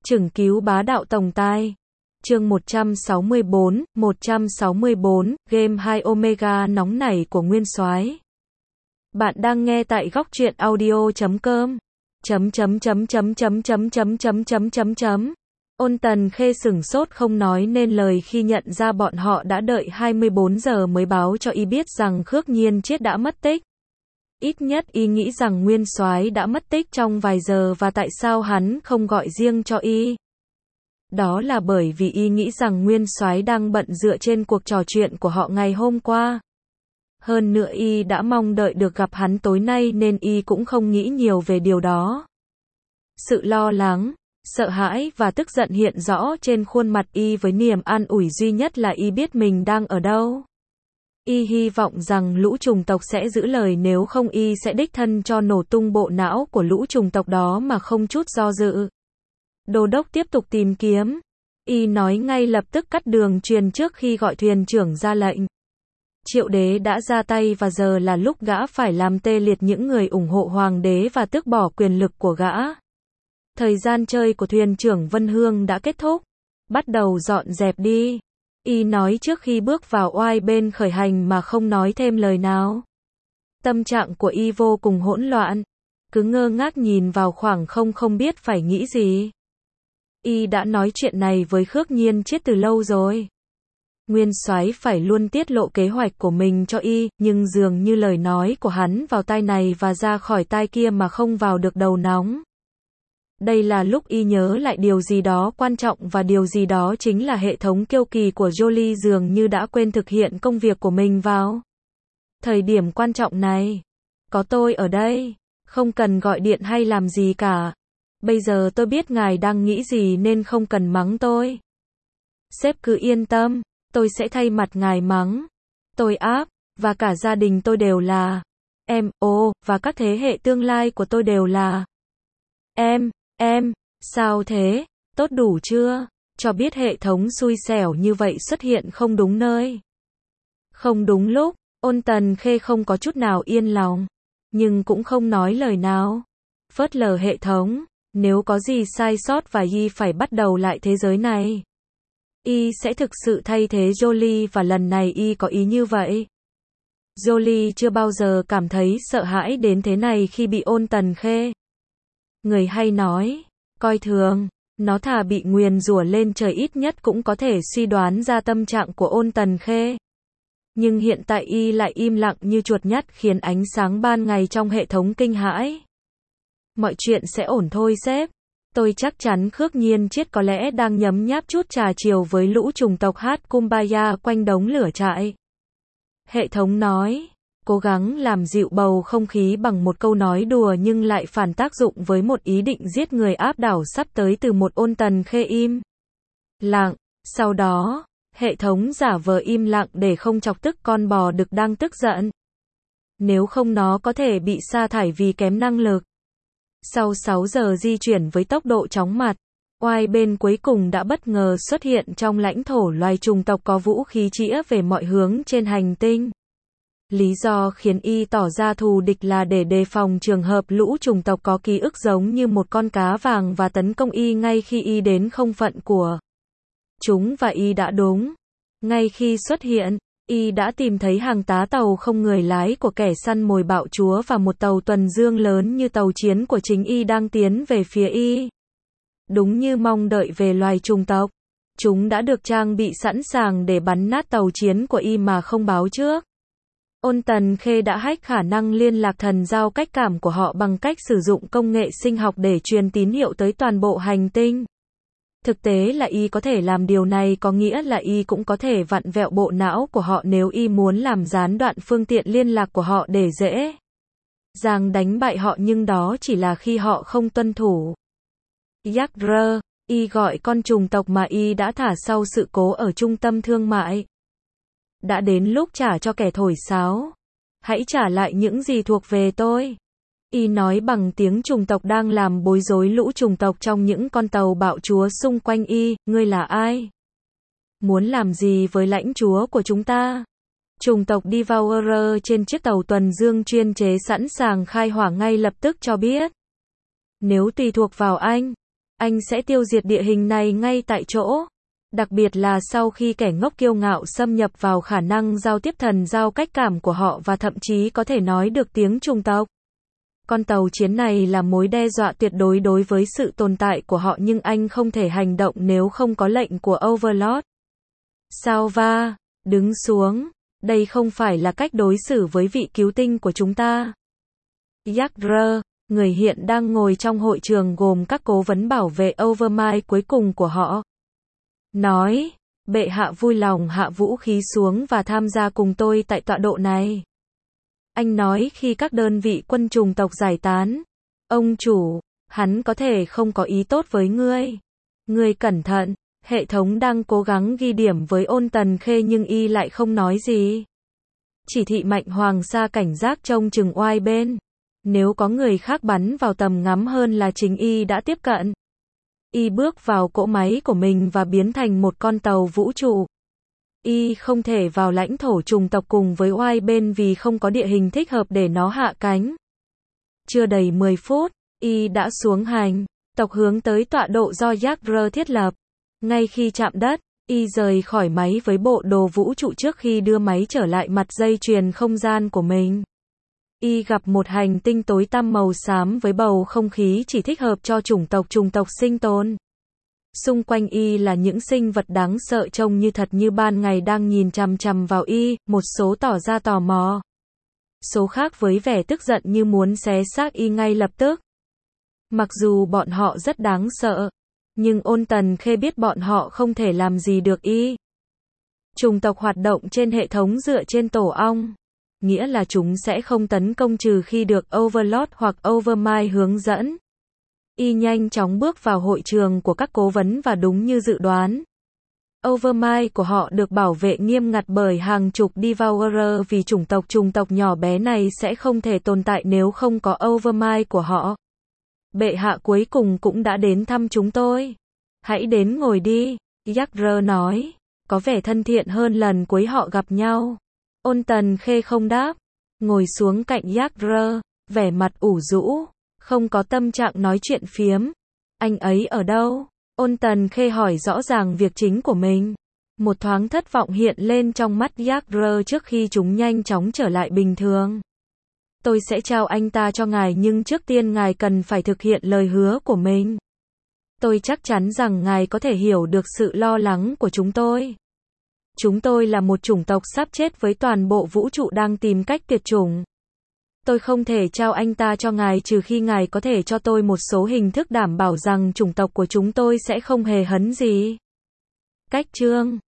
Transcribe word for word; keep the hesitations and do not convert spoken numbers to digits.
Chừng cứu bá đạo tổng tài. Chương một trăm sáu mươi bốn, một trăm sáu mươi bốn, game hai Omega nóng nảy của Nguyên Soái. Bạn đang nghe tại góc truyện audio chấm com. Chấm chấm chấm chấm chấm chấm chấm chấm chấm chấm chấm. Ôn Tần Khê sửng sốt không nói nên lời khi nhận ra bọn họ đã đợi hai mươi bốn giờ mới báo cho y biết rằng Khước Nhiên Chiết đã mất tích. Ít nhất y nghĩ rằng Nguyên Soái đã mất tích trong vài giờ và tại sao hắn không gọi riêng cho y? Đó là bởi vì y nghĩ rằng Nguyên Soái đang bận dựa trên cuộc trò chuyện của họ ngày hôm qua. Hơn nữa y đã mong đợi được gặp hắn tối nay nên y cũng không nghĩ nhiều về điều đó. Sự lo lắng, sợ hãi và tức giận hiện rõ trên khuôn mặt y với niềm an ủi duy nhất là y biết mình đang ở đâu. Y hy vọng rằng lũ trùng tộc sẽ giữ lời, nếu không y sẽ đích thân cho nổ tung bộ não của lũ trùng tộc đó mà không chút do dự. Đô đốc tiếp tục tìm kiếm. Y nói ngay lập tức cắt đường truyền trước khi gọi thuyền trưởng ra lệnh. Triệu đế đã ra tay và giờ là lúc gã phải làm tê liệt những người ủng hộ hoàng đế và tước bỏ quyền lực của gã. Thời gian chơi của thuyền trưởng Vân Hương đã kết thúc. Bắt đầu dọn dẹp đi. Y nói trước khi bước vào oai bên khởi hành mà không nói thêm lời nào. Tâm trạng của y vô cùng hỗn loạn. Cứ ngơ ngác nhìn vào khoảng không không biết phải nghĩ gì. Y đã nói chuyện này với Khước Nhiên Chiết từ lâu rồi. Nguyên Soái phải luôn tiết lộ kế hoạch của mình cho y, nhưng dường như lời nói của hắn vào tai này và ra khỏi tai kia mà không vào được đầu nóng. Đây là lúc y nhớ lại điều gì đó quan trọng và điều gì đó chính là hệ thống kiêu kỳ của Jolie dường như đã quên thực hiện công việc của mình vào thời điểm quan trọng này. Có tôi ở đây, không cần gọi điện hay làm gì cả. Bây giờ tôi biết ngài đang nghĩ gì nên không cần mắng tôi. Sếp cứ yên tâm, tôi sẽ thay mặt ngài mắng. Tôi áp, và cả gia đình tôi đều là em, ô, và các thế hệ tương lai của tôi đều là em, em, sao thế, tốt đủ chưa? Cho biết hệ thống xui xẻo như vậy xuất hiện không đúng nơi, không đúng lúc. Ôn Tần Khê không có chút nào yên lòng, nhưng cũng không nói lời nào. Phớt lờ hệ thống, nếu có gì sai sót và y phải bắt đầu lại thế giới này, y sẽ thực sự thay thế Jolie và lần này y có ý như vậy. Jolie chưa bao giờ cảm thấy sợ hãi đến thế này khi bị Ôn Tần Khê. Người hay nói, coi thường, nó thà bị nguyền rủa lên trời ít nhất cũng có thể suy đoán ra tâm trạng của Ôn Tần Khê. Nhưng hiện tại y lại im lặng như chuột nhắt khiến ánh sáng ban ngày trong hệ thống kinh hãi. Mọi chuyện sẽ ổn thôi sếp. Tôi chắc chắn Khước Nhiên Chiết có lẽ đang nhấm nháp chút trà chiều với lũ trùng tộc hát Kumbaya quanh đống lửa trại. Hệ thống nói, cố gắng làm dịu bầu không khí bằng một câu nói đùa nhưng lại phản tác dụng với một ý định giết người áp đảo sắp tới từ một Ôn Tần Khê im lặng. Sau đó, hệ thống giả vờ im lặng để không chọc tức con bò đực đang tức giận. Nếu không nó có thể bị sa thải vì kém năng lực. Sau sáu giờ di chuyển với tốc độ chóng mặt, oai bên cuối cùng đã bất ngờ xuất hiện trong lãnh thổ loài trùng tộc có vũ khí chĩa về mọi hướng trên hành tinh. Lý do khiến y tỏ ra thù địch là để đề phòng trường hợp lũ trùng tộc có ký ức giống như một con cá vàng và tấn công y ngay khi y đến không phận của chúng, và y đã đúng. Ngay khi xuất hiện, y đã tìm thấy hàng tá tàu không người lái của kẻ săn mồi bạo chúa và một tàu tuần dương lớn như tàu chiến của chính y đang tiến về phía y. Đúng như mong đợi về loài trùng tộc, chúng đã được trang bị sẵn sàng để bắn nát tàu chiến của y mà không báo trước. Ôn Tần Khê đã hack khả năng liên lạc thần giao cách cảm của họ bằng cách sử dụng công nghệ sinh học để truyền tín hiệu tới toàn bộ hành tinh. Thực tế là y có thể làm điều này, có nghĩa là y cũng có thể vặn vẹo bộ não của họ nếu y muốn làm gián đoạn phương tiện liên lạc của họ để dễ dàng đánh bại họ, nhưng đó chỉ là khi họ không tuân thủ. Yakr, y gọi con trùng tộc mà y đã thả sau sự cố ở trung tâm thương mại. Đã đến lúc trả cho kẻ thổi sáo. Hãy trả lại những gì thuộc về tôi. Y nói bằng tiếng trùng tộc đang làm bối rối lũ trùng tộc trong những con tàu bạo chúa xung quanh y. Ngươi là ai? Muốn làm gì với lãnh chúa của chúng ta? Trùng tộc Devourer trên chiếc tàu tuần dương chuyên chế sẵn sàng khai hỏa ngay lập tức cho biết. Nếu tùy thuộc vào anh, Anh sẽ tiêu diệt địa hình này ngay tại chỗ. Đặc biệt là sau khi kẻ ngốc kiêu ngạo xâm nhập vào khả năng giao tiếp thần giao cách cảm của họ và thậm chí có thể nói được tiếng chủng tộc. Con tàu chiến này là mối đe dọa tuyệt đối đối với sự tồn tại của họ, nhưng anh không thể hành động nếu không có lệnh của Overlord. Salva, đứng xuống. Đây không phải là cách đối xử với vị cứu tinh của chúng ta. Yagr, người hiện đang ngồi trong hội trường gồm các cố vấn bảo vệ Overmind cuối cùng của họ, nói, bệ hạ vui lòng hạ vũ khí xuống và tham gia cùng tôi tại tọa độ này. Anh nói khi các đơn vị quân chủng tộc giải tán, ông chủ, hắn có thể không có ý tốt với ngươi. Ngươi cẩn thận, hệ thống đang cố gắng ghi điểm với Ôn Tần Khê nhưng y lại không nói gì. Chỉ thị Mạnh Hoàng Sa cảnh giác trông chừng oai bên. Nếu có người khác bắn vào tầm ngắm hơn là chính y đã tiếp cận. Y bước vào cỗ máy của mình và biến thành một con tàu vũ trụ. Y không thể vào lãnh thổ chủng tộc cùng với oai bên vì không có địa hình thích hợp để nó hạ cánh. Chưa đầy mười phút, Y đã xuống hành tộc hướng tới tọa độ do Yagr thiết lập. Ngay khi chạm đất, Y rời khỏi máy với bộ đồ vũ trụ trước khi đưa máy trở lại mặt dây chuyền không gian của mình. Y gặp một hành tinh tối tăm màu xám với bầu không khí chỉ thích hợp cho chủng tộc chủng tộc sinh tồn. Xung quanh Y là những sinh vật đáng sợ trông như thật như ban ngày đang nhìn chằm chằm vào Y, một số tỏ ra tò mò. Số khác với vẻ tức giận như muốn xé xác Y ngay lập tức. Mặc dù bọn họ rất đáng sợ, nhưng Ôn Tần Khê biết bọn họ không thể làm gì được Y. Chủng tộc hoạt động trên hệ thống dựa trên tổ ong, nghĩa là chúng sẽ không tấn công trừ khi được Overlord hoặc Overmind hướng dẫn. Y nhanh chóng bước vào hội trường của các cố vấn và đúng như dự đoán, Overmind của họ được bảo vệ nghiêm ngặt bởi hàng chục Devourer vì chủng tộc chủng tộc nhỏ bé này sẽ không thể tồn tại nếu không có Overmind của họ. Bệ hạ cuối cùng cũng đã đến thăm chúng tôi. Hãy đến ngồi đi, Yagr nói, có vẻ thân thiện hơn lần cuối họ gặp nhau. Ôn Tần Khê không đáp, ngồi xuống cạnh Yagr, vẻ mặt ủ rũ, không có tâm trạng nói chuyện phiếm. Anh ấy ở đâu? Ôn Tần Khê hỏi rõ ràng việc chính của mình. Một thoáng thất vọng hiện lên trong mắt Yagr trước khi chúng nhanh chóng trở lại bình thường. Tôi sẽ trao anh ta cho ngài nhưng trước tiên ngài cần phải thực hiện lời hứa của mình. Tôi chắc chắn rằng ngài có thể hiểu được sự lo lắng của chúng tôi. Chúng tôi là một chủng tộc sắp chết với toàn bộ vũ trụ đang tìm cách tuyệt chủng. Tôi không thể trao anh ta cho ngài trừ khi ngài có thể cho tôi một số hình thức đảm bảo rằng chủng tộc của chúng tôi sẽ không hề hấn gì. Cách chương